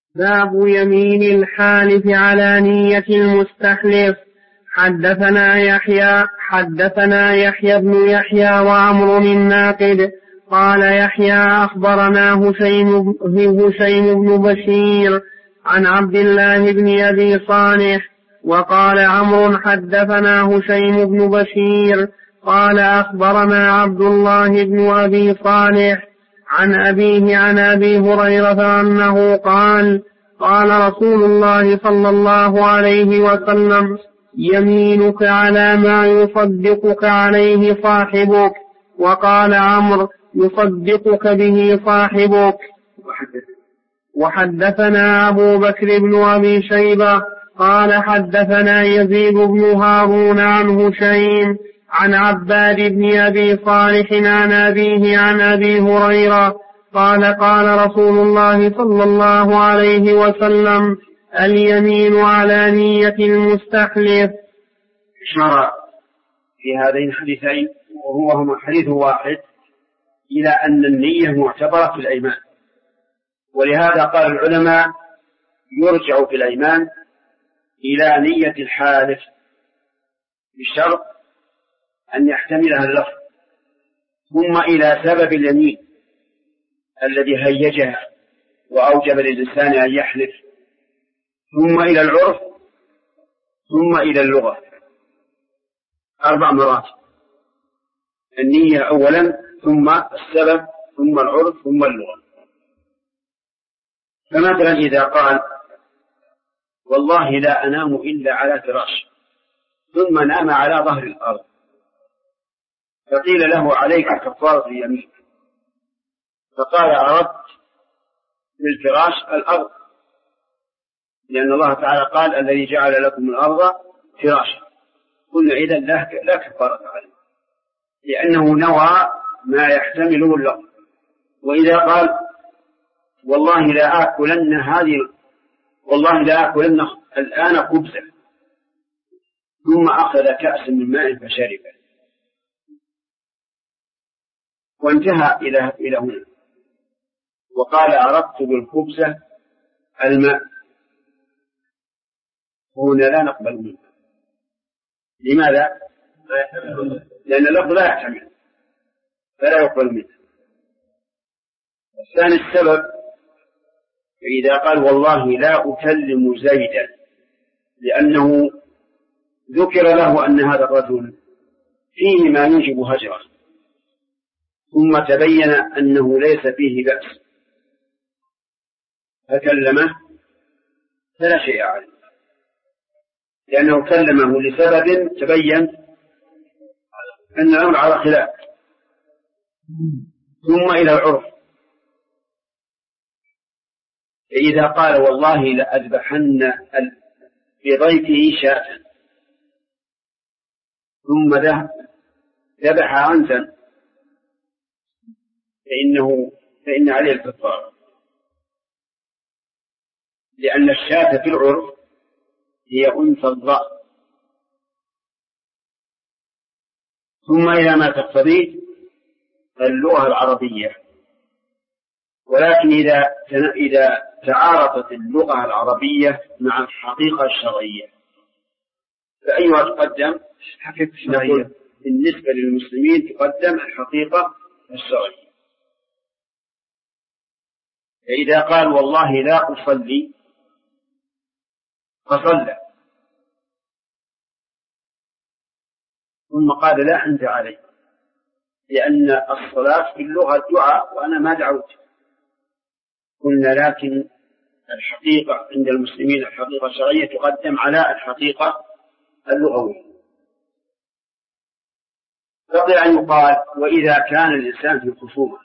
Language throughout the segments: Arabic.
باب يمين الحالف على نية المستحلف. حدثنا يحيى بن يحيى وعمرو الناقد قال يحيى أخبرنا هشيم بن بشير عن عبد الله بن أبي صالح، وقال عمرو حدثنا هشيم بن بشير قال أخبرنا عبد الله بن أبي صالح عن أبيه عن أبي هريرة أنه قال رسول الله صلى الله عليه وسلم: يمينك على ما يصدقك عليه صاحبك. وقال عمرو: يصدقك به صاحبك. وحدثنا أبو بكر بن أبي شيبة قال حدثنا يزيد بن هارون عن هشيم عن عباد بن أبي صالح عن أبيه عن أبي هريرة قال رسول الله صلى الله عليه وسلم: اليمين على نية المستحلف. أشار في هذين الحديثين وهما حديث واحد إلى أن النية معتبرة في الأيمان، ولهذا قال العلماء يرجع في الأيمان إلى نية الحالف بشرط أن يحتملها اللفظ، ثم إلى سبب اليمين الذي هيجها وأوجب للإنسان أن يحلف، ثم إلى العرف، ثم إلى اللغة. 4 مراتب: النية أولا، ثم السبب، ثم العرف، ثم اللغة. فمثلا إذا قال: والله لا أنام إلا على فراش، ثم نام على ظهر الأرض، فقيل له: عليك كفارة اليمين. فقال: أردت بالفراش الأرض، لأن الله تعالى قال: الذي جعل لكم الأرض فراشا. قلنا: إذن لا كفارة عليه، لأنه نوى ما يحتمله اللفظ. وإذا قال: والله لا آكلن الآن خبزا، ثم أخذ كأس من ماء فشربه، وانتهى إلى هنا، وقال: أردت بالخبزة الماء، هنا لا نقبل منه. لماذا؟ لأن اللفظ لا يحتمل فلا يقبل منه. الثاني السبب: فإذا قال: والله لا أكلم زيدا، لأنه ذكر له أن هذا الرجل فيه ما يوجب هجره، ثم تبين أنه ليس فيه بأس فكلمه، فلا شيء عليه، لأنه كلمه لسبب تبين أن الأمر على خلاف. ثم إلى العرف: إذا قال: والله لأذبحن بضيفه شاة، ثم ذبح عنزا، فإن عليه الكفارة، لأن الشاة في العرف هي أنثى الضأن. ثم إلى ما تقتضيه اللغة العربية. ولكن إذا تعارضت اللغة العربية مع الحقيقة الشرعية فأيها تقدم؟ نقول بالنسبة للمسلمين تقدم الحقيقة الشرعية. فإذا قال: والله لا أصلي، فصلى، ثم قال: لا أنت علي، لأن الصلاة في اللغة الدعاء وأنا ما دعوت. قلنا: لكن الحقيقة عند المسلمين الحقيقة الشرعية تقدم على الحقيقة اللغوية. بقي أن يقال: وإذا كان الإنسان في خصومة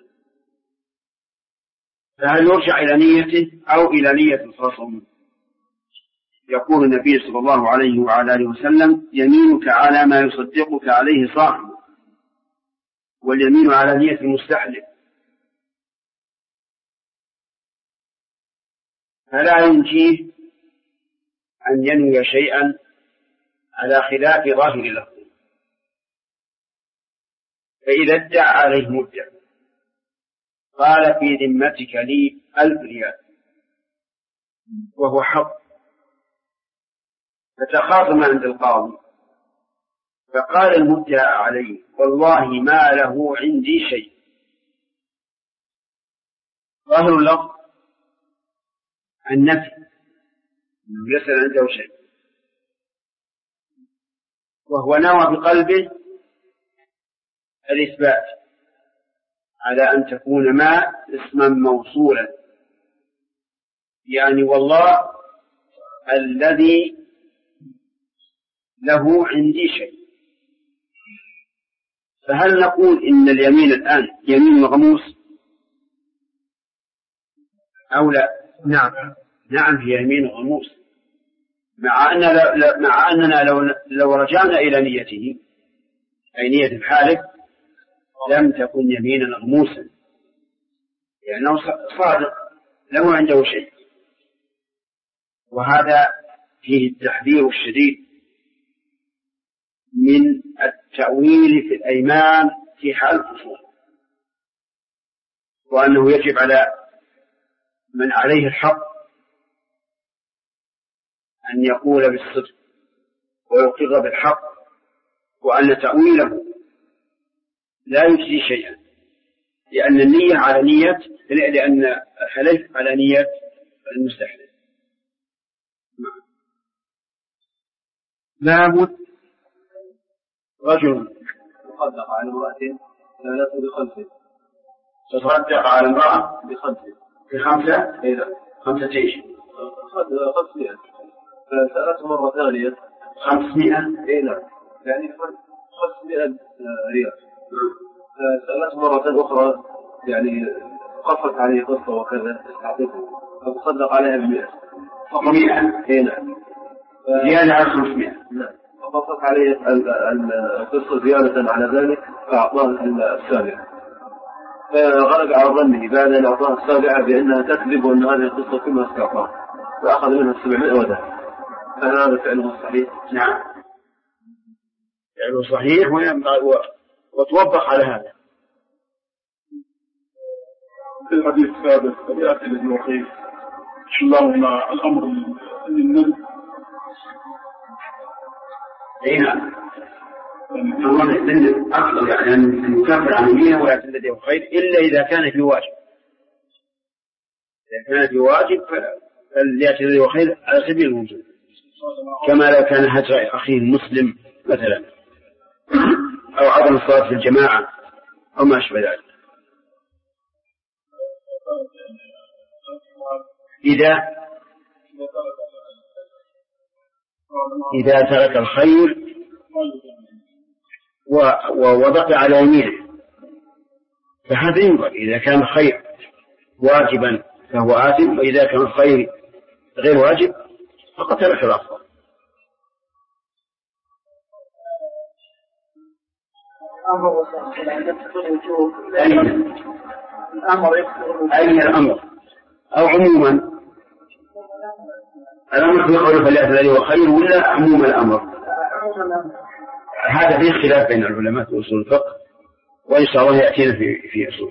فهل يرجع إلى نيته أو إلى نية الخصم؟ يقول النبي صلى الله عليه وعلى آله وسلم: يمينك على ما يصدقك عليه صاحبك، واليمين على نية المستحلف. فلا ينجيه أن ينوي شيئا على خلاف ظاهر اللفظ. فإذا ادعى عليه مدعي قال: في ذمتك لي 1000 ريال، وهو حق، فتخاصم عند القاضي، فقال المدعى عليه والله ما له عندي شيء. ظاهر اللفظ النفي، ليس عنده شيء، وهو نوى بقلبه الإثبات على أن تكون ما اسما موصولا، يعني والله الذي له عندي شيء. فهل نقول إن اليمين الآن يمين مغموس أو لا؟ نعم هي يمين غموس، مع أننا لو رجعنا إلى نيته أي نية الحالف لم تكن يمينا غموسا، لأنه صادق له عنده شيء. وهذا فيه التحذير الشديد من التأويل في الأيمان في حال الخصوم، وأنه يجب على من عليه الحق أن يقول بالصدق ويقر بالحق، وأن تأويله لا يجزي شيئا، لأن النية على نية، لأن الحلف على نية المستحلف. باب رجل تصدق على امرأة لا بخمسة، تصدق على امرأة بخمسة خمسة ايش؟ 500. فسألته مرة ثانية 500 اي نعم، يعني 500 ريال. فسألته مرة أخرى يعني قصت عليه قصة وكذا استعطفه، فتصدق عليها ب100 اي نعم، زيادة على 500. نعم، فقصت عليه القصة زيادة على ذلك فأعطاه السابعة، فغلب على ظنه بعد أن أعطاه السابعة بأنها تكذب وأن هذه القصة كما استعطاه، فأخذ منها 700 وذهب. فهل هذا فعله صحيح؟ نعم فعله صحيح، وتوبخ على هذا. في الحديث السابق يأتي ابن وخيف اللهم الأمر للنبي. اي نعم، الله يستند أفضل يعني أن يكفر عن يمينه ولا تنديه خير إلا إذا كان في واجب. إذا كان في واجب فليأتي خير على سبيل الوجوب، كما لو كان هجر أخيه المسلم مثلا، أو عدم الصلاة في الجماعة أو ما أشبه ذلك. إذا ترك الخير ووضع على يمينه فهذا ينظر، إذا كان الخير واجبا فهو آثم، وإذا كان الخير غير واجب فقد ترك الأفضل. أين الأمر أو عموما الأمر في قوله فليأتي الذي هو خير، ولا عموم الأمر؟ هذا فيه خلاف بين العلماء في أصول الفقه، وإن شاء الله يأتينا في أصول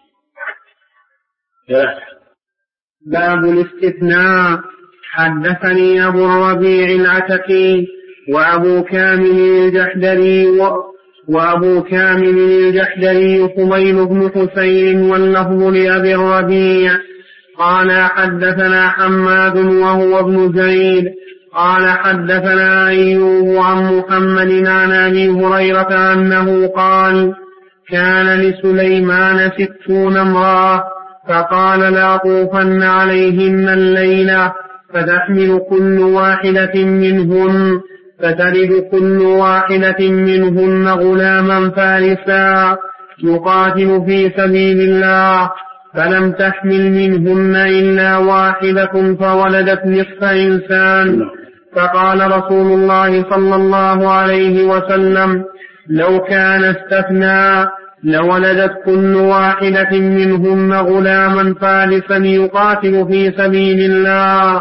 الفقه. باب الاستثناء. حدثني أبو الربيع العتكي وأبو كامل الجحدري فضيل بن حسين، واللفظ لأبي الربيع قال حدثنا حماد وهو ابن زيد قال حدثنا أيوب عن محمد عن أبي هريرة أنه قال كان لسليمان 60 امرأة، فقال لأطوفن عليهن الليلة فتحمل كل واحدة منهن، فتلد كل واحدة منهن غلاما فارسا يقاتل في سبيل الله، فلم تحمل منهن إلا واحدة فولدت نصف إنسان. فقال رسول الله صلى الله عليه وسلم لو كان استثنى لولدت كل واحدة منهن غلاما فارسا يقاتل في سبيل الله.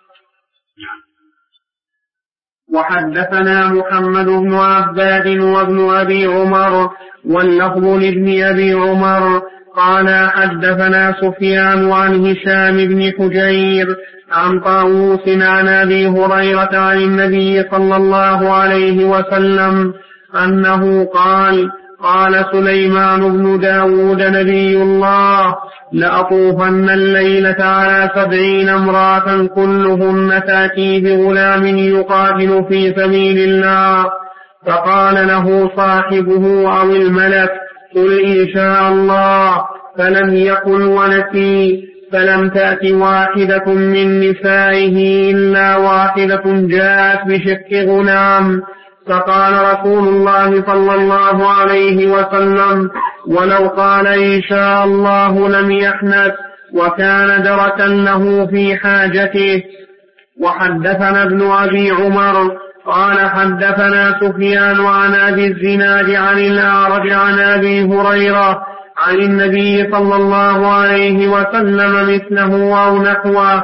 وحدثنا محمد بن عباد وابن أبي عمر، واللفظ لابن أبي عمر قال حدثنا سفيان عن هشام بن حجير عن طاووس عن أبي هريرة عن النبي صلى الله عليه وسلم أنه قال قال سليمان بن داود نبي الله لأطوفن الليلة على 70 امرأة كلهن تأتي بغلام يقاتل في سبيل الله. فقال له صاحبه أو الملك قل إن شاء الله، فلم يقل ونسي. فلم تأت واحدة من نسائه إلا واحدة جاءت بشق غلام. فقال رسول الله صلى الله عليه وسلم ولو قال إن شاء الله لم يحنث، وكان دركا له في حاجته. وحدثنا ابن أبي عمر قال حدثنا سفيان عن أبي الزناد عن الأعرج عن أبي هريرة عن النبي صلى الله عليه وسلم مثله أو نحوه.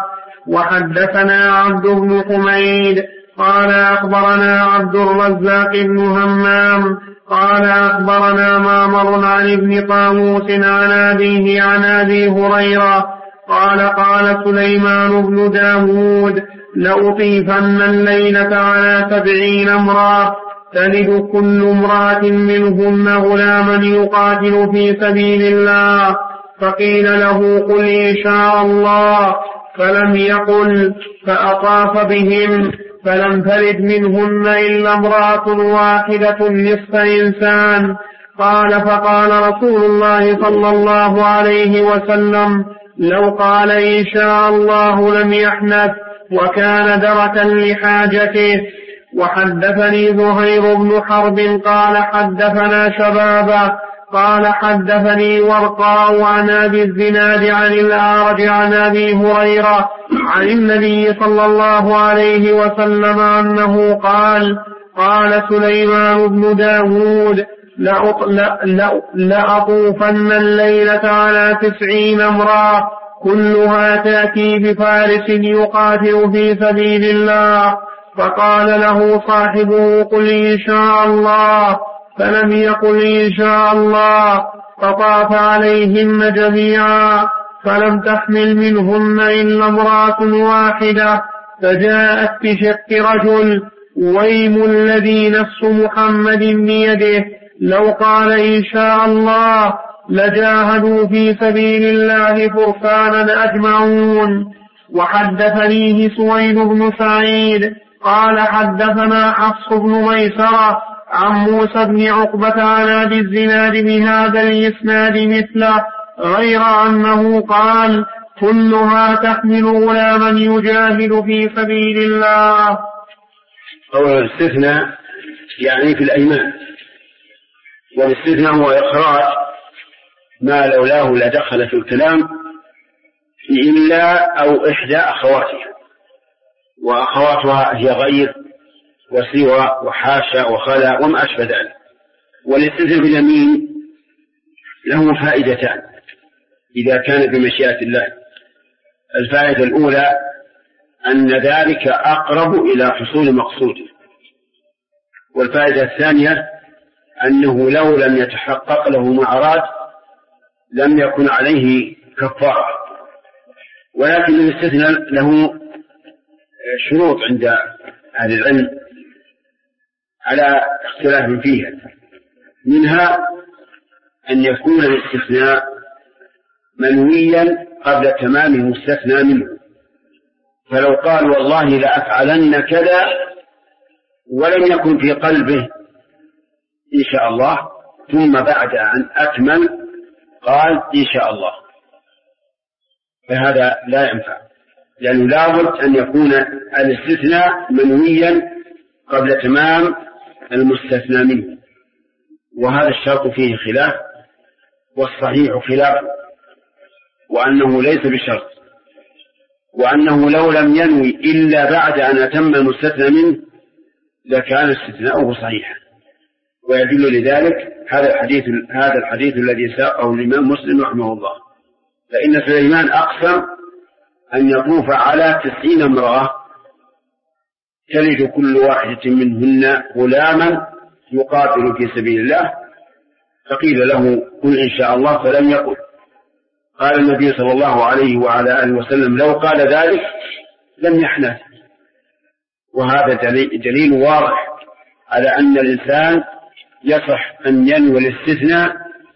وحدثنا عبد بن حميد قال أخبرنا عبد الرزاق بن همام قال أخبرنا معمر عن ابن طاووس عن أبيه عن أبي هريرة قال قال سليمان بن داود لأطيفن الليلة على 70 امرأة تلد كل امرأة منهن غلاما يقاتل في سبيل الله. فقيل له قل إن شاء الله، فلم يقل. فأطاف بهم فلم تلد منهن إلا امرأة واحدة نصف إنسان. قال فقال رسول الله صلى الله عليه وسلم لو قال إن شاء الله لم يحنث، وكان دركا لحاجته. وحدثني زهير بن حرب قال حدثنا شبابه قال حدثني ورقاء عن أبي الزناد عن الأعرج عن أبي هريرة عن النبي صلى الله عليه وسلم أنه قال قال سليمان بن داود لأطوفن الليلة على 90 امرأة كلها تأتي بفارس يقاتل في سبيل الله. فقال له صاحبه قل إن شاء الله، فلم يقل إن شاء الله. فطاف عليهن جميعا فلم تحمل منهن إلا امرأة واحدة. فجاءت بشق رجل ويم الذي نفس محمد بيده لو قال إن شاء الله لجاهدوا في سبيل الله فرسانا أجمعون. وحدثنيه سويد بن سعيد قال حدثنا حفص بن ميسرة عن موسى بن عقبة عن أبي الزناد بهذا الإسناد مثله، غير أنه قال كلها تحمل غلاما يجاهد في سبيل الله. أولا الاستثناء يعني في الأيمان، والاستثناء هو إخراج ما لولاه لدخل في الكلام إلا أو إحدى أخواتها، وأخواتها هي غير وسوى وحاشا وخلا وما أشبه ذلك. والاستثناء باليمين له فائدتان إذا كان بمشيئة الله. الفائدة الأولى أن ذلك أقرب إلى حصول مقصوده، والفائدة الثانية أنه لو لم يتحقق له ما أراد لم يكن عليه كفارة. ولكن الاستثناء له شروط عند أهل العلم على اختلاف فيها، منها أن يكون الاستثناء منويا قبل تمام المستثنى منه. فلو قال والله لأفعلن كذا ولم يكن في قلبه إن شاء الله، ثم بعد أن أكمل قال إن شاء الله، فهذا لا ينفع، لأنه لابد أن يكون الاستثناء منويا قبل تمام المستثنى منه، وهذا الشرط فيه خلاف، والصحيح خلاف، وأنه ليس بشرط، وأنه لو لم ينوي إلا بعد أن أتم المستثنى منه لكان استثناؤه صحيحا. ويدل لذلك هذا الحديث الذي ساقه الإمام مسلم رحمه الله، فإن سليمان أقسم أن يطوف على 90 امرأة تلد كل واحدة منهن غلاما يقاتل في سبيل الله. فقيل له قل إن شاء الله، فلم يقل، قال النبي صلى الله عليه وعلى آله وسلم لو قال ذلك لم يحنث. وهذا دليل واضح على أن الإنسان يصح أن ينوي الاستثناء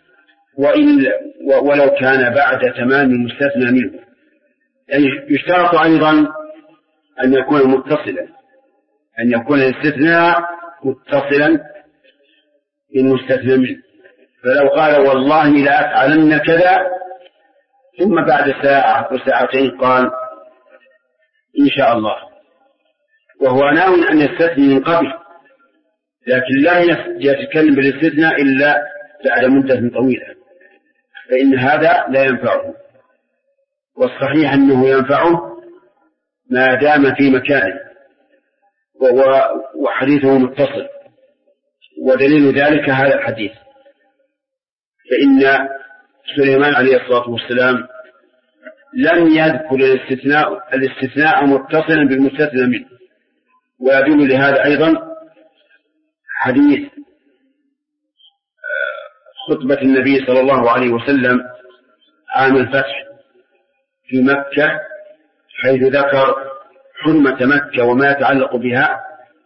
ولو كان بعد تمام المستثنى منه. يعني يشترط أيضا أن يكون متصلا، أن يكون الاستثناء متصلا بالمستثنى منه. فلو قال والله لا أفعلن كذا ثم بعد ساعة وساعتين قال إن شاء الله، وهو ناوي أن يستثني من قبل، لكن لا يتكلم بالاستثناء إلا بعد مدة طويلة، فإن هذا لا ينفعه. والصحيح أنه ينفعه ما دام في مكانه وحديثه متصل. ودليل ذلك هذا الحديث، فإن سليمان عليه الصلاة والسلام لم يذكر الاستثناء متصلا بالمستثنى منه. ويدل لهذا أيضا حديث خطبة النبي صلى الله عليه وسلم عام الفتح في مكة، حيث ذكر حرمة مكة وما يتعلق بها،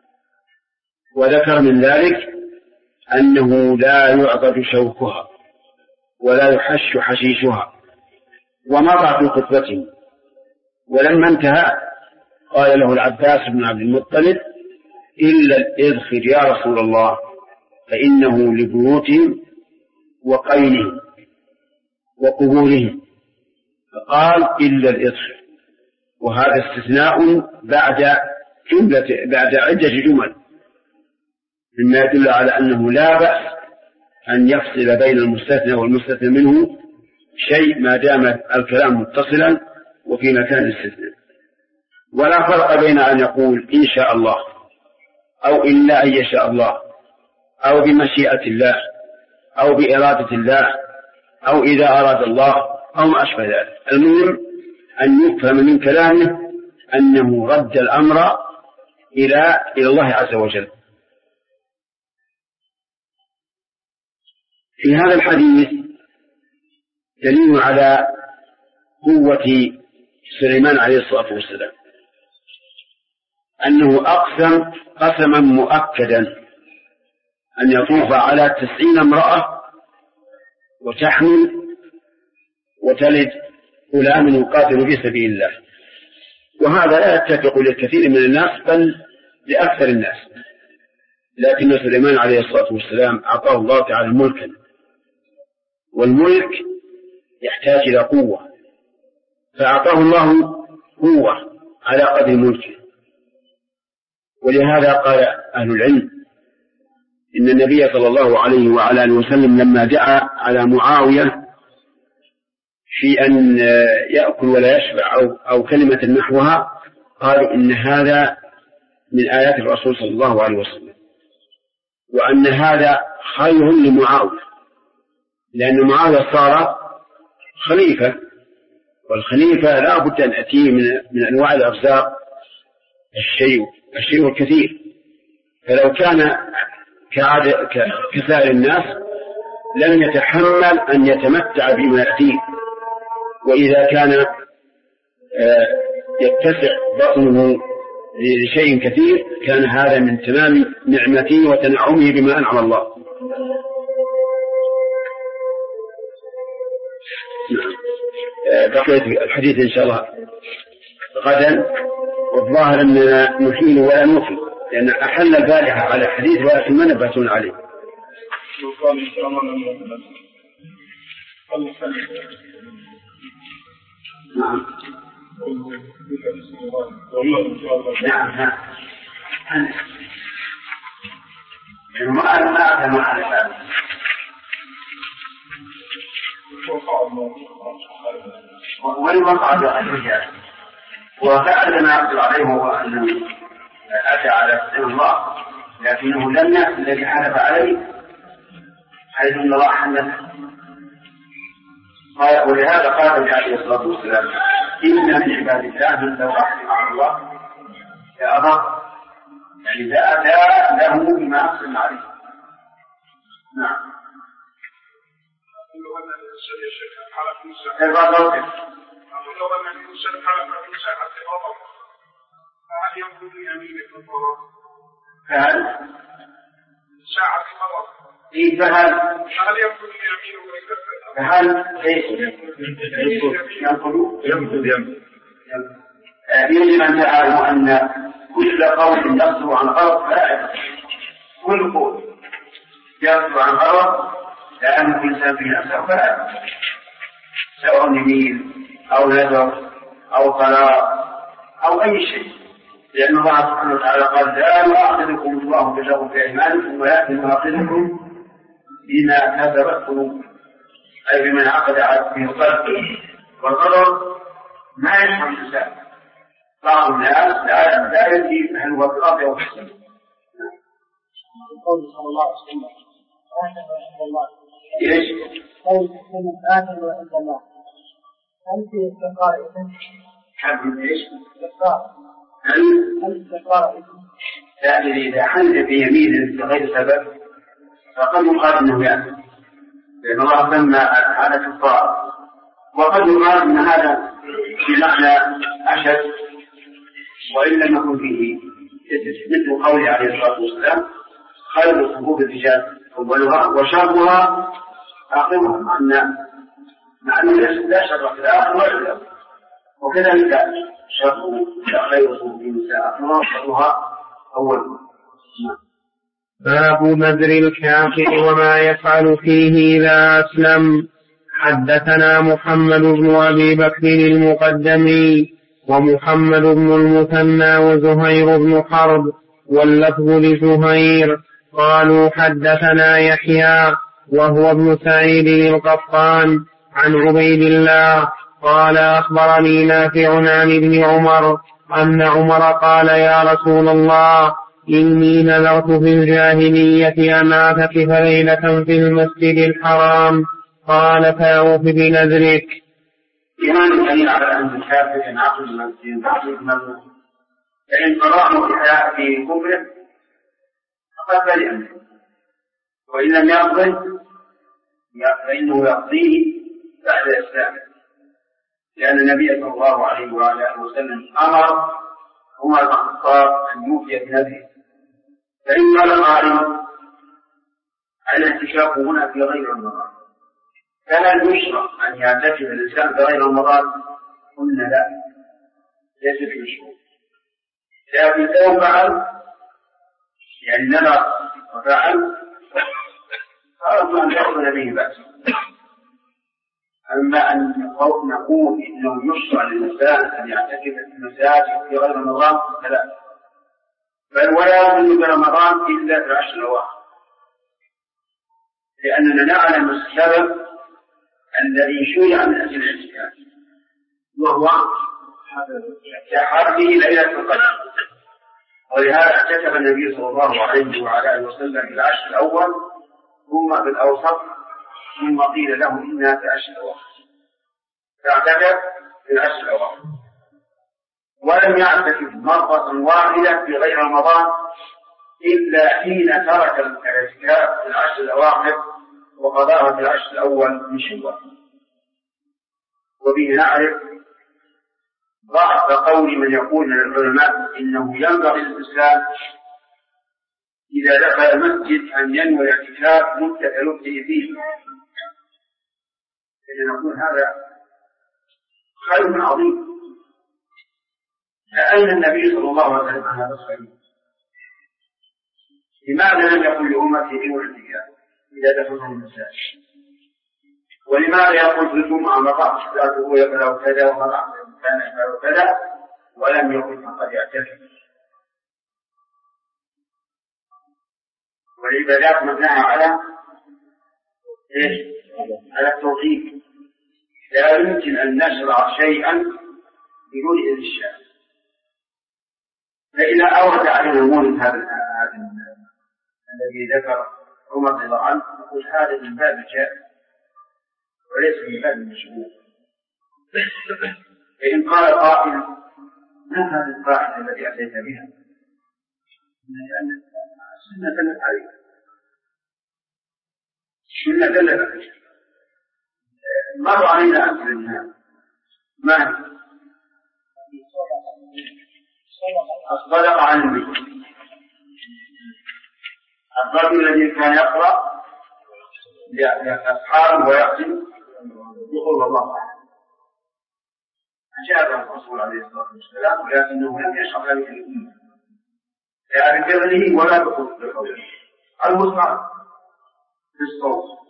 وذكر من ذلك أنه لا يعضد شوكها ولا يحش حشيشها، ومضى في خطبته. ولما انتهى قال له العباس بن عبد المطلب إلا الإذخر يا رسول الله، فإنه لبيوتهم وقينهم وقبورهم. فقال إلا الإذخر، وهذا استثناء بعد عدة جمل، مما يدل على أنه لا بأس أن يفصل بين المستثنى والمستثنى منه شيء ما دام الكلام متصلا وفي مكان الاستثناء. ولا فرق بين أن يقول إن شاء الله أو إلا أن يشاء الله أو بمشيئة الله أو بإرادة الله أو إذا أراد الله أو ما أشبه ذلك. المهم أن يفهم من كلامه أنه رد الأمر إلى الله عز وجل. في هذا الحديث دليل على قوة سليمان عليه الصلاة والسلام، أنه أقسم قسما مؤكدا أن يطوف على 90 امرأة وتحمل وتلد غلام يقاتل في سبيل الله. وهذا لا يتفق للكثير من الناس بل لأكثر الناس، لكن سليمان عليه الصلاة والسلام أعطاه الله تعالى ملكا، والملك يحتاج إلى قوة، فأعطاه الله قوة على قدر ملكه. ولهذا قال أهل العلم إن النبي صلى الله عليه وعلى آله وسلم لما دعا على معاوية في أن يأكل ولا يشبع أو كلمة نحوها، قال إن هذا من آيات الرسول صلى الله عليه وسلم، وأن هذا خير لمعاوية، لأن معاوية صار خليفة، والخليفة لا بد أن أتيه من أنواع الأرزاق الشيء الكثير. فلو كان كسائر الناس لم يتحمل أن يتمتع بما يأتيه، وإذا كان يتسع بطنه لشيء كثير كان هذا من تمام نعمته وتنعمه بما أنعم الله. بقية الحديث إن شاء الله غدا، والظاهر أننا نحيل ولا نوفي، لأن أحل البارحة على حديث ولكن ما نبهتون عليه. نعم نعم ما أعلم ولوقع الرجال، وفعل ما يقدر عليه هو أنه أتى على سبيل الله، لكنه لم يأتي الذي حلف عليه حيث أن الله حلف. ولهذا قال النبي عليه الصلاة والسلام إن من عباد الله من لو أحلف على الله لأضر، يعني إذا أتى له بما أقسم عليه. نعم. فهل ينقض يمينه الضرر؟ ساعة المرض. فهل ينقض يمينه ويكفر؟ فهل ينقض يجب أن تعلموا أن كل قول يصدر عن غلط لا، كل قول يصدر عن غلط لا أن كل إنسان فيه نفسه فلا، سواء يمين أو نذر أو طلاق أو أي شيء، لأن الله سبحانه وتعالى قال لا يؤاخذكم الله باللغو في أيمانكم ولكن يؤاخذكم بما كسبت قلوبكم، أي بمن عقد في القلب. والغضب ما يشمل الإنسان، بعض الناس لا يدري هل هو في الأرض أو في السماء. قول صلى الله عليه وسلم ايش؟ قول آخر عند الله، هل في استقرار إذن؟ حد ايش؟ استقرار. هل استقرار إذن؟ لكن إذا حلف بيمين بغير سبب فقد يقال إنه يأثم، لأن الله سمى هذا كفار، وقد يقال إن هذا بمعنى أشد وإن لم يكن فيه مثل قوله عليه الصلاة والسلام خير صفوف الرجال أولها وشرها آخرها، مع أن لا شر في الآخر ولا الأول، وكذلك شر خير صفوف النساء آخرها وشرها أولها. باب نذر الكافر وما يفعل فيه إذا أسلم. حدثنا محمد بن أبي بكر المقدمي ومحمد بن المثنى وزهير بن حرب واللفظ لزهير قالوا حدثنا يحيى وهو ابن سعيد القطان عن عبيد الله قال أخبرني نافع عن ابن عمر أن عمر قال يا رسول الله إني نذرت في الجاهلية أن أعتكف ليلة في المسجد الحرام قال فأوف بنذرك. إيمان الدليل على أن الكافر ينعقد المسجد فإن قرأه في كفره فقد برئ، وإن لم يقضه فإنه يقضيه بعد إسلامه، لأن النبي صلى الله عليه وآله وسلم أمر عمر بن الخطاب أن يوفي بنذره. فإن قال قائل الاعتكاف هنا في غير رمضان، فهل يشرع أن يعتكف الإنسان في غير رمضان؟ قلنا لا، ليس في شروط، لكن لو فعل يعني نذر وفعل فأرجو أن يأخذ به بأس. أما أن نقول إنه يشرع للإنسان أن يعتكف في المساجد في غير رمضان فلا، بل ولا يكون في رمضان إلا في العشر الأواخر، لأننا نعلم السبب الذي شرع من أجل الاعتكاف وهو تحري ليلة القدر، ولهذا اعتكف النبي صلى الله عليه وعلى آله وسلم في العشر الأول ثم في الأوسط ثم قيل له إنها في العشر الأواخر، فاعتكف في العشر الأواخر ولم يعتكف مرة واحدة في غير رمضان إلا حين ترك الاعتكاف في العشر الأواخر وقضاها في العشر الأول من شوال. وبه نعرف ضعف قول من يقول من العلماء إنه ينبغي للإنسان إذا دخل المسجد أن ينوي الاعتكاف مدة لبثه فيه، نقول هذا خير عظيم. لأن النبي صلى الله عليه وسلم هذا الخير، لماذا لم يقل لأمته إنوا الاعتكاف إذا دخلوا المساجد؟ ولماذا يقول في الجمعة مرات لا تقول يفعل كذا ومرات كان يفعل كذا ولم يقل فقد يعتكف؟ والعبادات مبناها على ايش؟ على التوقيف، لا يمكن أن نشرع شيئا بدون إذن الشارع. فإذا أورد علينا مولد هذا الذي ذكر عمر رضي الله عنه نقول هذا من باب الجائز وليس من باب المشروع. فإن قال قائل ما هذه القاعدة التي أتيت بها؟ لأن السنة دلت عليها، السنة دلت عليها، مر علينا أمثلة منها. ما الصدقة عن البيت، الرجل الذي كان يقرأ لأصحابه ويختم يقول الله أحد، أجابه الرسول عليه الصلاة والسلام، ولكنه لم يشرع ذلك الأمة لا بفعله ولا بقوله. المصحف بالصوت،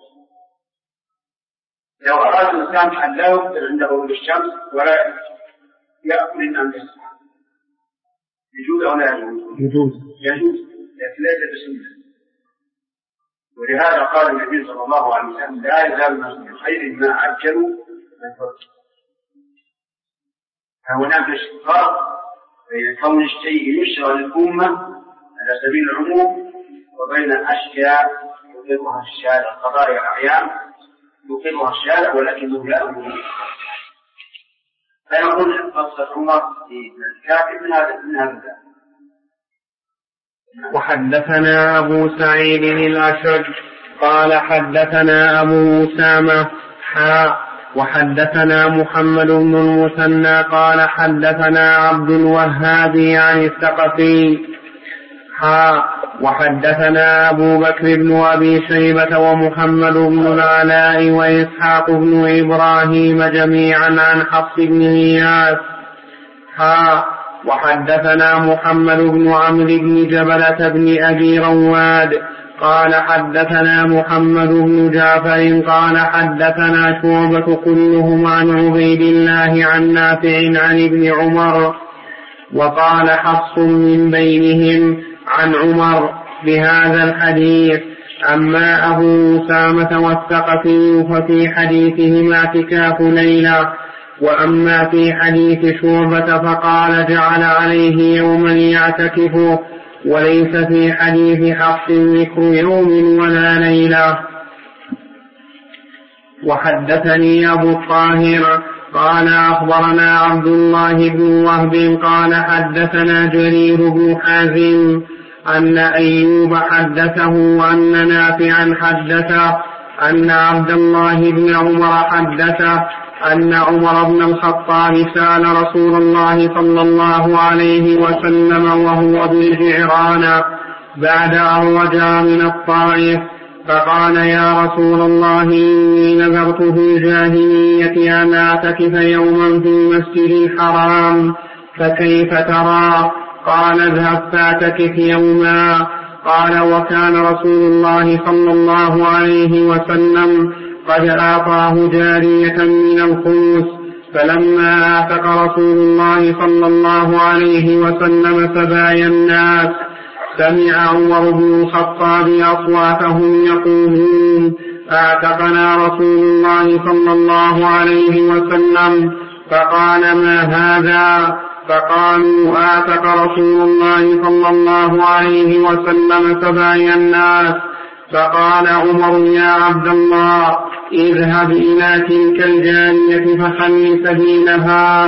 لو أراد الإنسان أن لا يفطر عند غروب الشمس ولا يأكل إلا أن يصحى، يجوز أو لا يجوز؟ يجوز، لكن ليس بسنة. ولهذا قال النبي صلى الله عليه وسلم لا يزال الناس بخير ما عجلوا من فرق. فهناك فرق بين كون الشيء يشرع للأمة على سبيل العموم وبين أشياء يطلقها الشارع، قضايا أعيان يطلقها الشارع ولكنه لا أمر. فنقول قصة عمر في الكافر من هذا. وحدثنا أبو سعيد الأشج قال حدثنا أبو أسامة وحدثنا محمد بن المثنى قال حدثنا عبد الوهاب عن الثقفي وحدثنا أبو بكر بن أبي شيبة ومحمد بن العلاء وإسحاق بن إبراهيم جميعا عن حفص بن غياث وحدثنا محمد بن عمرو بن جبلة بن أبي رواد قال حدثنا محمد بن جعفر قال حدثنا شعبة كلهم عن عبيد الله عن نافع عن ابن عمر، وقال حفص من بينهم عن عمر بهذا الحديث. أما أبو أسامة والثقفي ففي حديثهما اعتكاف ليلة، وأما في حديث شعبة فقال جعل عليه يوما يعتكف، وليس في حديث حفص ذكر يوم ولا ليلة. وحدثني أبو الطاهر قال أخبرنا عبد الله بن وهب قال حدثنا جرير بن حازم أن أيوب حدثه أن نافعا حدثه أن عبد الله بن عمر حدثه أن عمر بن الخطاب سأل رسول الله صلى الله عليه وسلم وهو بالجعران بعد أن رجع من الطائف، فقال يا رسول الله إني نذرت في الجاهلية أن أعتكف يوما في المسجد الحرام، فكيف ترى؟ قال اذهب فاعتكف يوما. قال وكان رسول الله صلى الله عليه وسلم قد أعطاه جارية من الخمس، فلما آتك رسول الله صلى الله عليه وسلم سبايا الناس سمع عمر بن الخطاب أصواتهم يقولون أعتقنا رسول الله صلى الله عليه وسلم، فقال ما هذا؟ فقالوا أعتق رسول الله صلى الله عليه وسلم سبايا الناس. فقال عمر يا عبد الله اذهب إلى تلك الجارية فخل سبيلها.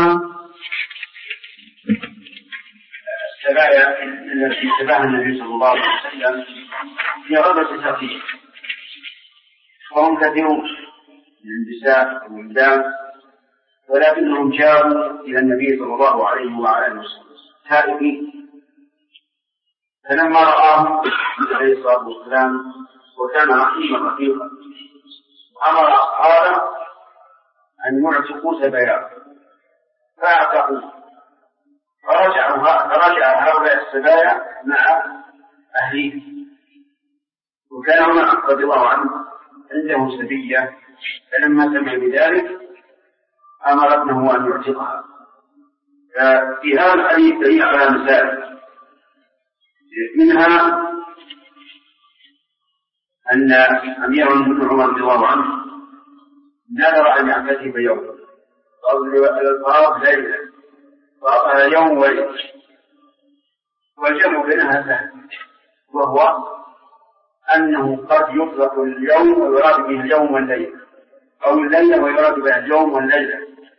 السبايا التي سباها النبي صلى الله عليه وسلم في غابة ثقيف، وهم كثيرون من النساء والولدان، ولكنهم جاءوا إلى النبي صلى الله عليه وعلى آله وسلم تائبين، فلما رآهم عليه الصلاة والسلام وكان رحيما رفيقا أمر أصحابه أن يعتقوا سبايا، فاعتقوا، فرجع هؤلاء السبايا مع أهليه. وكان عمر رضي الله عنه عنده سبية، فلما سمع بذلك أمر ابنه أن يعتقها. ففي هذا الحديث دليل على مسائل، منها أن أمير المؤمنين عمر رضي الله عنه نذر أن يعتكف يوما، الفرض ليلة، فرضها يوم وليلة، والجمع بينها سهل، وهو أنه قد يطلق اليوم ويراد به اليوم والليلة، أو الليلة ويراد به اليوم والليلة،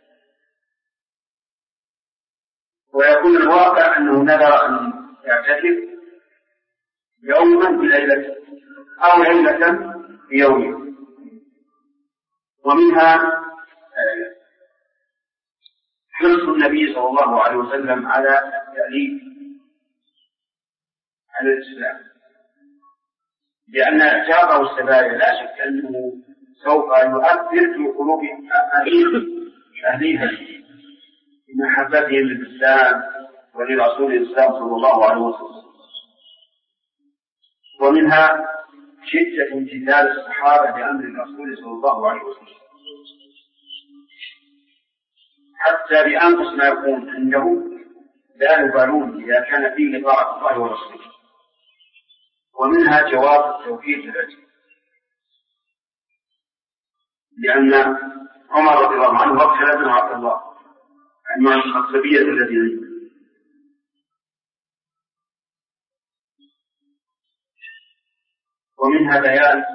ويكون الواقع أنه نذر أن يعتكف يوما بليلة أو ليلة بيوم. ومنها حرص النبي صلى الله عليه وسلم على التأليف على الإسلام، لأن إعجابه السبايا لا شك أنه سوف يؤثر في قلوب أهلها بمحبتهم للإسلام ولرسول الإسلام صلى الله عليه وسلم. ومنها شدة امتثال الصحابة بأمر الرسول صلى الله عليه وسلم حتى بأنقص ما يكون عندهم لا يبالون إذا كان فيه طاعة الله ورسوله. ومنها جواز التوكيل بالعجل، لأن عمر رضي الله عنه وكل ابن عبد الله عن الخطبية الذي عنده. ومنها بيان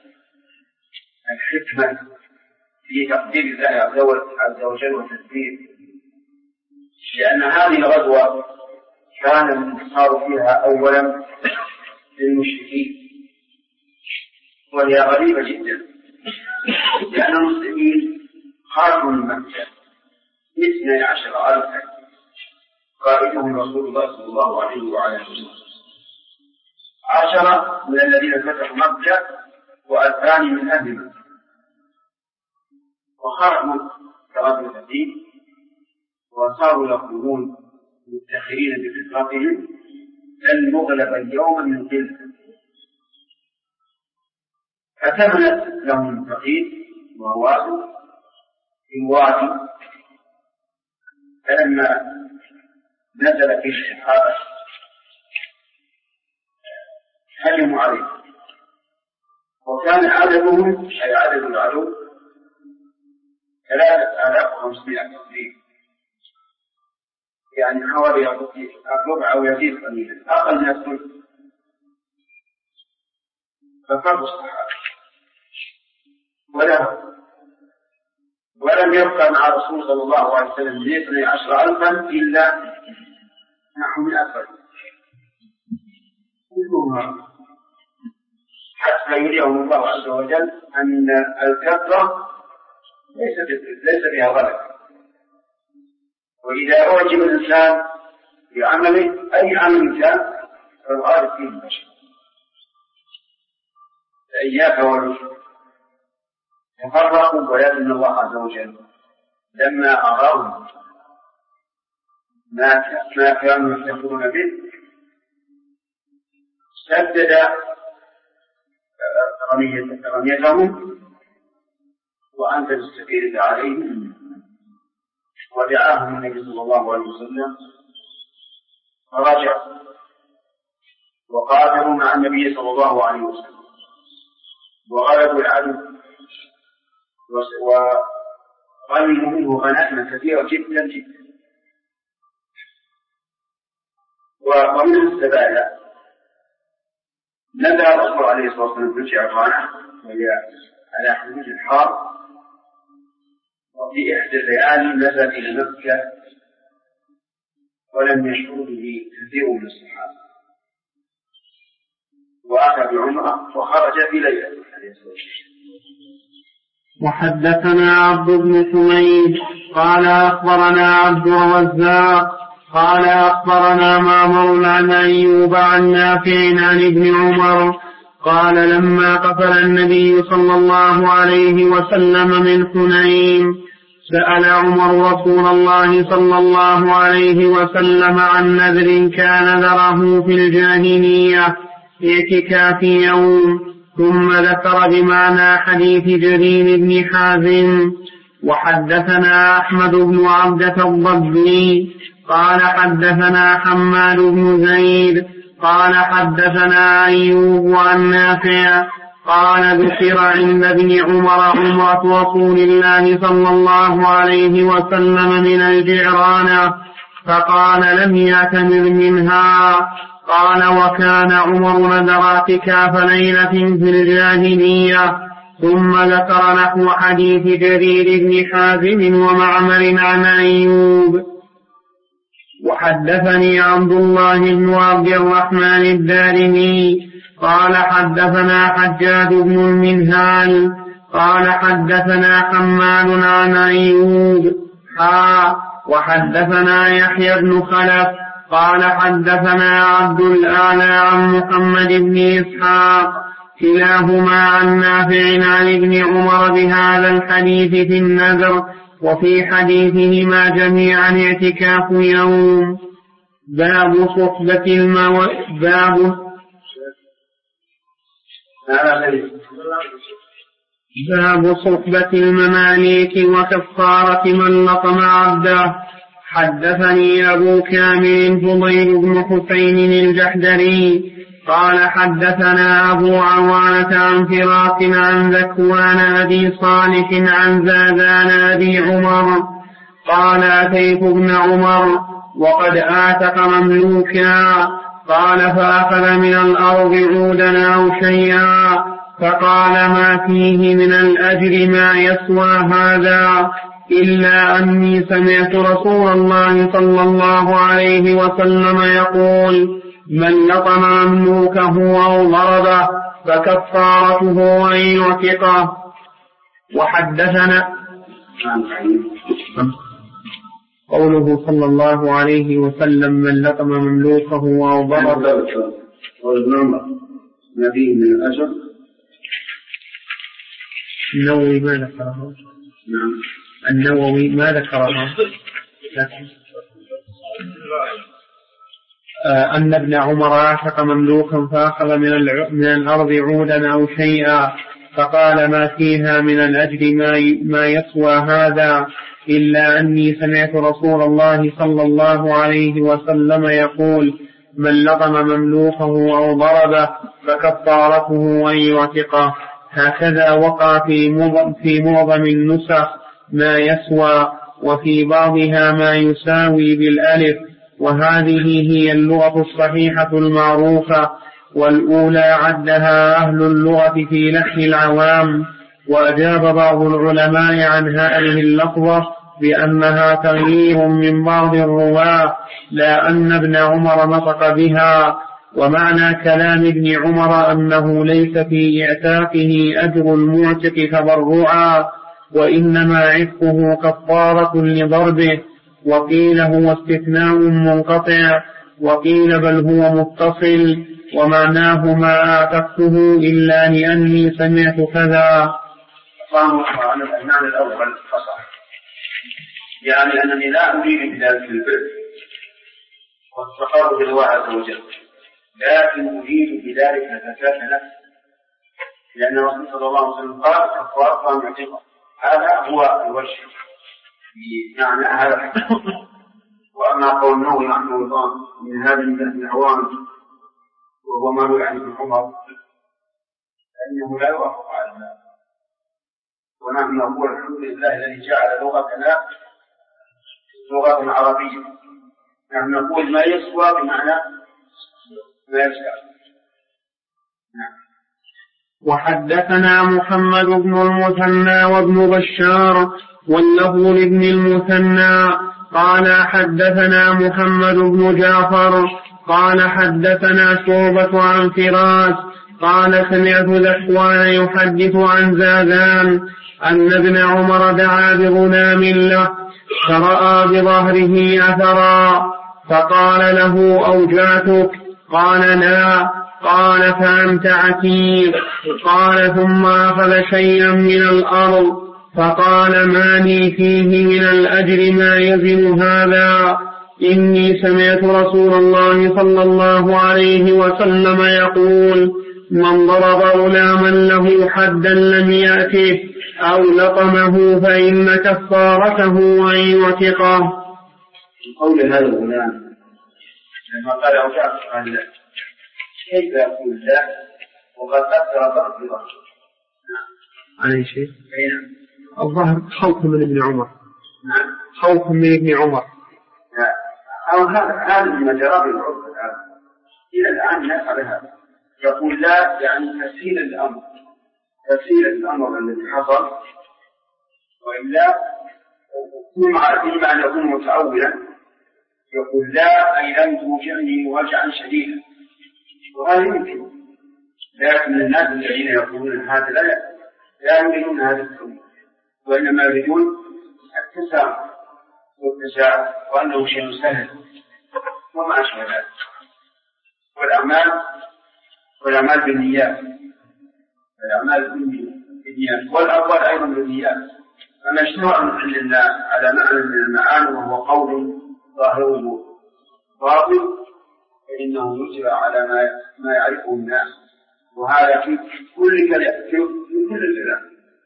الحكمة في تقدير الله عز وجل وتدبيره، لأن هذه الغزوة كان الانتصار فيها أولا للمشركين، وهي غريبة جدا، لأن المسلمين خرجوا من مكة 12,000 قائدهم رسول الله صلى الله عليه وعلى وسلم، 10 من الذين فتحوا مكة و2 من أهل مكة، وخرجوا كرجل الدين وصاروا يقولون مفتخرين بفطرتهم لن نغلب اليوم من قلة، فتمت لهم التقييد وواسوا في الوادي. فلما نزل في الصحابة هجموا عليه، وكان عددهم أي عدد العدو 3,500 تقريبا، يعني حوالي الربع أو يزيد قليلا، أقل من الثلث. ففروا الصحابة ولم يبقى مع رسول صلى الله عليه وسلم 12,000 إلا نحو 100 كلهم، حتى يريهم الله عز وجل أن الكثرة ليس بها غلط. وإذا أعجب الإنسان بعمله أي عمل كان فالغالب فيه البشر، فإياك والعجب. تفرقوا، ولكن الله عز وجل لما أراهم ما كانوا يفتخرون به سدد رميتهم وأنزل السكينة عليهم، ودعاهم النبي صلى الله عليه وسلم فرجعوا وقاتلوا مع النبي صلى الله عليه وسلم وغلبوا العدو وغنموا منه غنائم كثيرة جدا جدا. ومن السبايا نزل الرسول عليه الصلاة والسلام في الجعرانة وهي على حدود الحار، وفي إحدى الليالي نزل إلى مكة ولم يشعر به كثير من الصحابة، وأتى بعمرة وخرج في ليلة عليه الصلاة والسلام. وحدثنا عبد بن حميد قال أخبرنا عبد الرزاق قال أخبرنا معمر عن أيوب عن نافع عن ابن عمر قال لما قفل النبي صلى الله عليه وسلم من حنين سأل عمر رسول الله صلى الله عليه وسلم عن نذر كان ذره في الجاهلية اعتكاف يوم، ثم ذكر بمعنى حديث جرير بن حازم. وحدثنا أحمد بن عبدة الضبي قال حدثنا حماد بن زيد قال حدثنا أيوب عن نافع قال ذكر عند ابن عمر عمرة رسول الله صلى الله عليه وسلم من الجعرانة فقال لم يعتمر منها. قال وكان عمر نذر اعتكاف ليلة في الجاهلية، ثم ذكر نحو حديث جرير بن حازم ومعمر عن أيوب. وحدثني عبد الله بن عبد الرحمن الدارمي قال حدثنا حجاج بن المنهال قال حدثنا حماد عن أيوب وحدثنا يحيى بن خلف قال حدثنا عبد الأعلى عن محمد بن إسحاق كلاهما عن نافع عن ابن عمر بهذا الحديث في النذر، وفي حديثهما جميعا اعتكاف يوم. باب صحبة المماليك وكفارة من لطم عبده. حدثني أبو كامل فضيل بن حسين الجحدري قال حدثنا أبو عوانة عن فراس عن ذكوان أبي صالح عن زادان أبي عمر قال أتيت ابن عمر وقد آتق مملوكا، قال فأخذ من الأرض عودا أو شيئا، فقال ما فيه من الأجر ما يسوى هذا، إلا أني سمعت رسول الله صلى الله عليه وسلم يقول من لطم مملوكه أو ضربه فكفارته أن يعتقه. وحدثنا قوله صلى الله عليه وسلم من لطم مملوكه أو ضربه ما فيه من الأجر. النووي ما ذكره. النووي ما ذكرها، أن ابن عمر أعتق مملوكا فأخذ من الأرض عودا أو شيئا، فقال ما فيها من الأجر ما يسوى هذا، إلا أني سمعت رسول الله صلى الله عليه وسلم يقول من لطم مملوكه أو ضربه فكفارته أن يعتقه. هكذا وقع في معظم النسخ ما يسوى، وفي بعضها ما يساوي بالألف، وهذه هي اللغة الصحيحة المعروفة، والأولى عدها أهل اللغة في لحن العوام. وأجاب بعض العلماء عن هذه اللفظة بأنها تغيير من بعض الرواة، لا أن ابن عمر نطق بها. ومعنى كلام ابن عمر أنه ليس في إعتاقه أجر المعتق تضرعا، وإنما عتقه كفارة لضربه. وقيل هو استثناء منقطع، وقيل بل هو متصل، ومعناه ما أعتقته إلا لأني سمعت كذا. عن المعنى الأول فصح، يعني أنني لا أريد بذلك البر والتقرب إلى الله عز وجل، لكن أريد بذلك زكاة نفسي، لأن الرسول صلى الله عليه وسلم قال كفارة معتقة. هذا هو الوجه بمعنى هذا الحديث. وأما قول النووي رحمه الله من هذا العوام وهو ما روي عن ابن عمر فإنه لا يوافق على هذا. ونحن نقول الحمد لله الذي جعل لغتنا لغة عربية. نحن نقول ما يسوى بمعنى ما يسوى. وحدثنا محمد بن المثنى وابن بشار واللفظ لابن المثنى قال حدثنا محمد بن جعفر قال حدثنا شعبة عن فراس قال سمعت ذكوان يحدث عن زادان أن ابن عمر دعا بغلام له فرأى بظهره أثرا، فقال له أوجعتك؟ قال لا. قال فأنت عتيق. قال ثم أخذ شيئا من الأرض فقال ما لي فيه من الأجر ما يزن هذا، إني سمعت رسول الله صلى الله عليه وسلم يقول من ضرب غلاما له حدا لم يأته أو لطمه فإن كفارته أن يعتقه. قول هذا الغلام لما قال أوجعت قال لا، كيف يقول لا وقد أثر ضرب الله عليه شيء؟ الظاهر خوف من ابن عمر. خوف من ابن عمر. أو هذا من مجرى العرف الآن. إلى الآن نفعل هذا، يقول لا يعني تسهيل الأمر، تسهيل الأمر الذي حصل، وإلا إما أن يكون متأولا يقول لا أي لم توجعني وجعا شديدا، وهذا يمكن. لكن الناس الذين يقولون هذا لا لا يريدون هذا التأويل، وإنما يريدون التسامح والتساعد، وأنه شيء سهل وما أشبه ذلك. والأعمال بالنيات، والأقوال أيضا بالنيات. فما اشتهر من عند الله على معنى من المعاني وهو قول ظاهره باطل فإنه يجرى على ما يعرفه الناس، وهذا في كل كلام.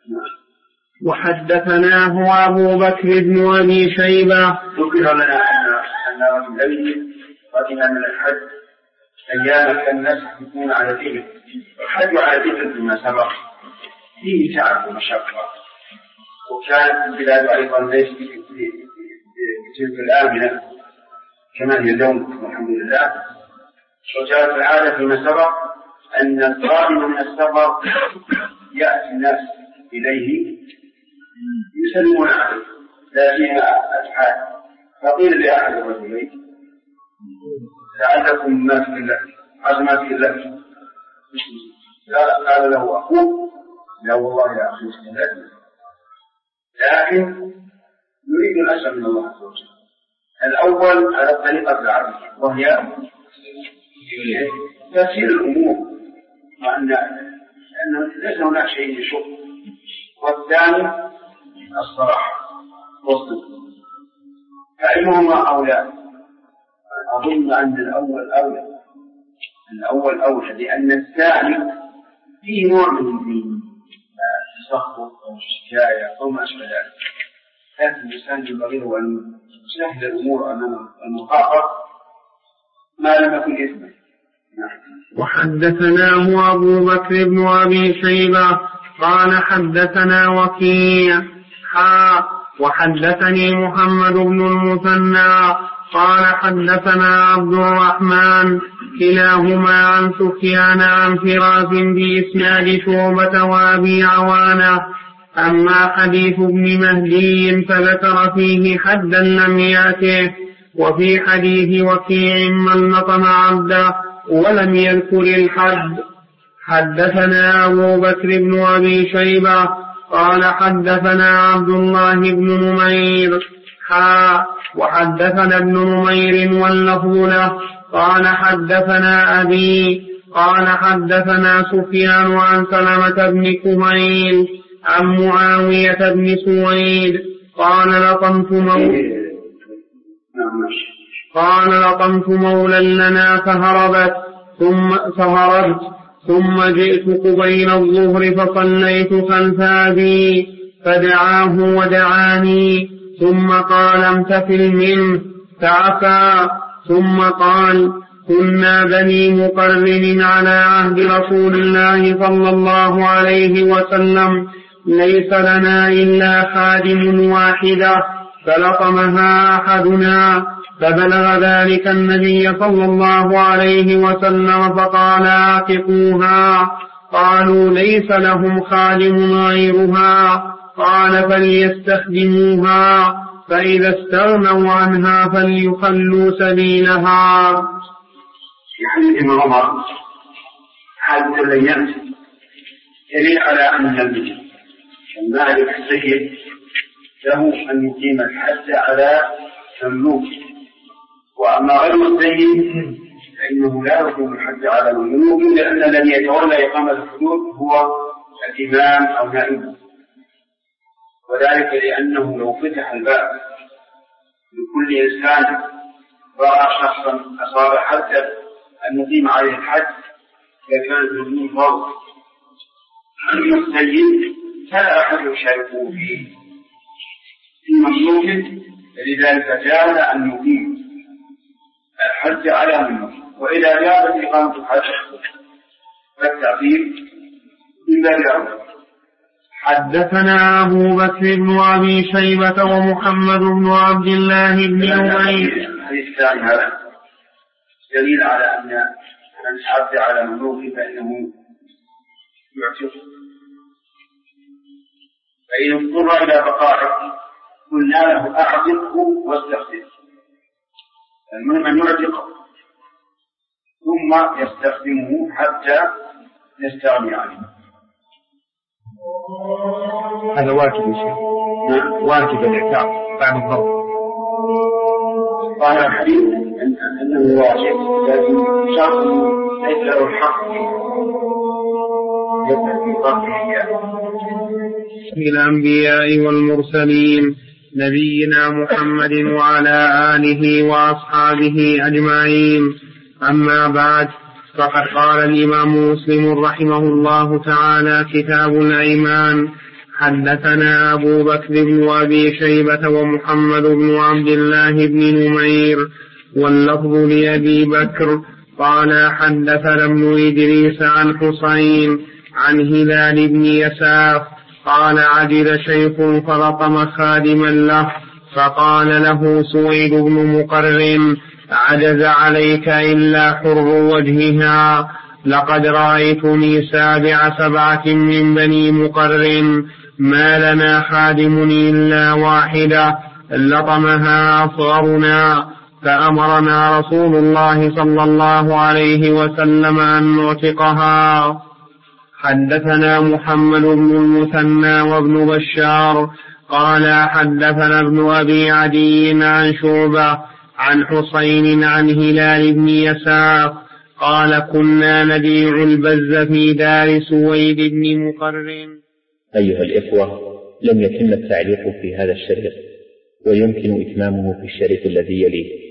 وحدثناه أبو بكر بن أبي شيبة ذكر لنا أن رجلين قدم من الحج أيام كان الناس يكون على دين الحج على دين بما سبق فيه تعب ومشقة، وكانت البلاد أيضا ليست بتلك الآمنة كما هي اليوم الحمد لله. وجاءت العادة فيما سبق أن القادم من السفر يأتي الناس إليه يسلمون عليه لا فيها أجحاد، فقيل لأحد الرجلين لعلكم ما في الله عزمات في الله، قال له أخوه لا والله يا أخي استهلاكنا، لكن نريد الأسر من الله عز وجل. الأول على الطريقة العربية وهي تسهيل الأمور، لأنه ليس هناك شيء يشق، والثاني الصراحة والصدق، فأيهما أولى؟ أظن أن الأول أولى، لأن الثاني فيه نوع من التسخط أو الشكاية أو ما أشبه ذلك، لكن الإنسان ينبغي أن يسهل الأمور أمام المخاطر ما لم يكن إثما. وحدثناه أبو بكر بن أبي شيبة قال حدثنا وكيع وحدثني محمد بن المثنى قال حدثنا عبد الرحمن كلاهما عن سفيان عن فراس بإسناد شعبة وأبي عوانة. أما حديث ابن مهدي فذكر فيه حدا لم يأته، وفي حديث وكيع من نطم عبده ولم يذكر الحد. حدثنا أبو بكر بن أبي شيبة قال حدثنا عبد الله بن نمير وحدثنا ابن نمير واللفظ له قال حدثنا أبي قال حدثنا سفيان عن سلمة بن كهيل عن معاوية بن سويد قال لطمت مولا لنا فهربت ثم جئت قبيل الظهر فصليت خلف أبي فدعاه ودعاني، ثم قال امتثل منه فعفا، ثم قال كنا بني مقرن على عهد رسول الله صلى الله عليه وسلم ليس لنا إلا خادم واحدة فلطمها أحدنا، فبلغ ذلك النبي صلى الله عليه وسلم فقال اعتقوها. قالوا ليس لهم خادم غيرها، قال فليستخدموها، فإذا استغنوا عنها فليخلوا سبيلها. يعني ابن عمر هذه الأيام دليل على أن المالك السيد له أن يقيم الحد على مملوك، وأما غير السيد فإنه لا يقيم الحد على مملوك، لأن الذي يتولى إقامة الحدود هو الإمام أو نائبه، وذلك لأنه لو فتح الباب لكل إنسان رأى شخصا أصاب حدا أن يقيم عليه الحد لكان الظلم فرض. أما السيد فلا أحد يشاركه فيه في مملوك، لذلك جاز أن يقيم الحد على مملوك، وإذا جازت إقامة الحد فالتأخير من باب أولى. حدثنا أبو بكر بن أبي شيبة ومحمد بن عبد الله بن نمير. الحديث الثاني هذا دليل على أن من حد على مملوك فإنه يعتق، فإن اضطر إلى بقائه قلنا له أعتقه واستخدمه. المهم أن يعتقه ثم يستخدمه حتى يستغني عنه. هذا واجب يا شيخ. واجب الإعتاق بعد الضرب. قال الحديث أنه واجب، لكن شرط ليس له الحق في الأنبياء والمرسلين نبينا محمد وعلى آله وأصحابه أجمعين. أما بعد، فقد قال الإمام مسلم رحمه الله تعالى: كتاب الأيمان. حدثنا أبو بكر بن أبي شيبة ومحمد بن عبد الله بن نمير، واللفظ لأبي بكر قال: حدثنا ابن إدريس عن حسين عن هلال بن يساف قال: عجل شيخ فلطم خادما له فقال له سويد بن مقرن: عجز عليك إلا حر وجهها، لقد رأيتني سابع 7 من بني مقرن، ما لنا خادم إلا واحدة، لطمها أصغرنا، فأمرنا رسول الله صلى الله عليه وسلم أن نعتقها. حدثنا محمد بن المثنى وابن بشار قال: حدثنا ابن أبي عدي عن شعبة عن حسين عن هلال بن يساف قال: كنا نبيع البز في دار سويد بن مقرن. أيها الإخوة، لم يتم التعليق في هذا الشريط، ويمكن إتمامه في الشريط الذي يليه.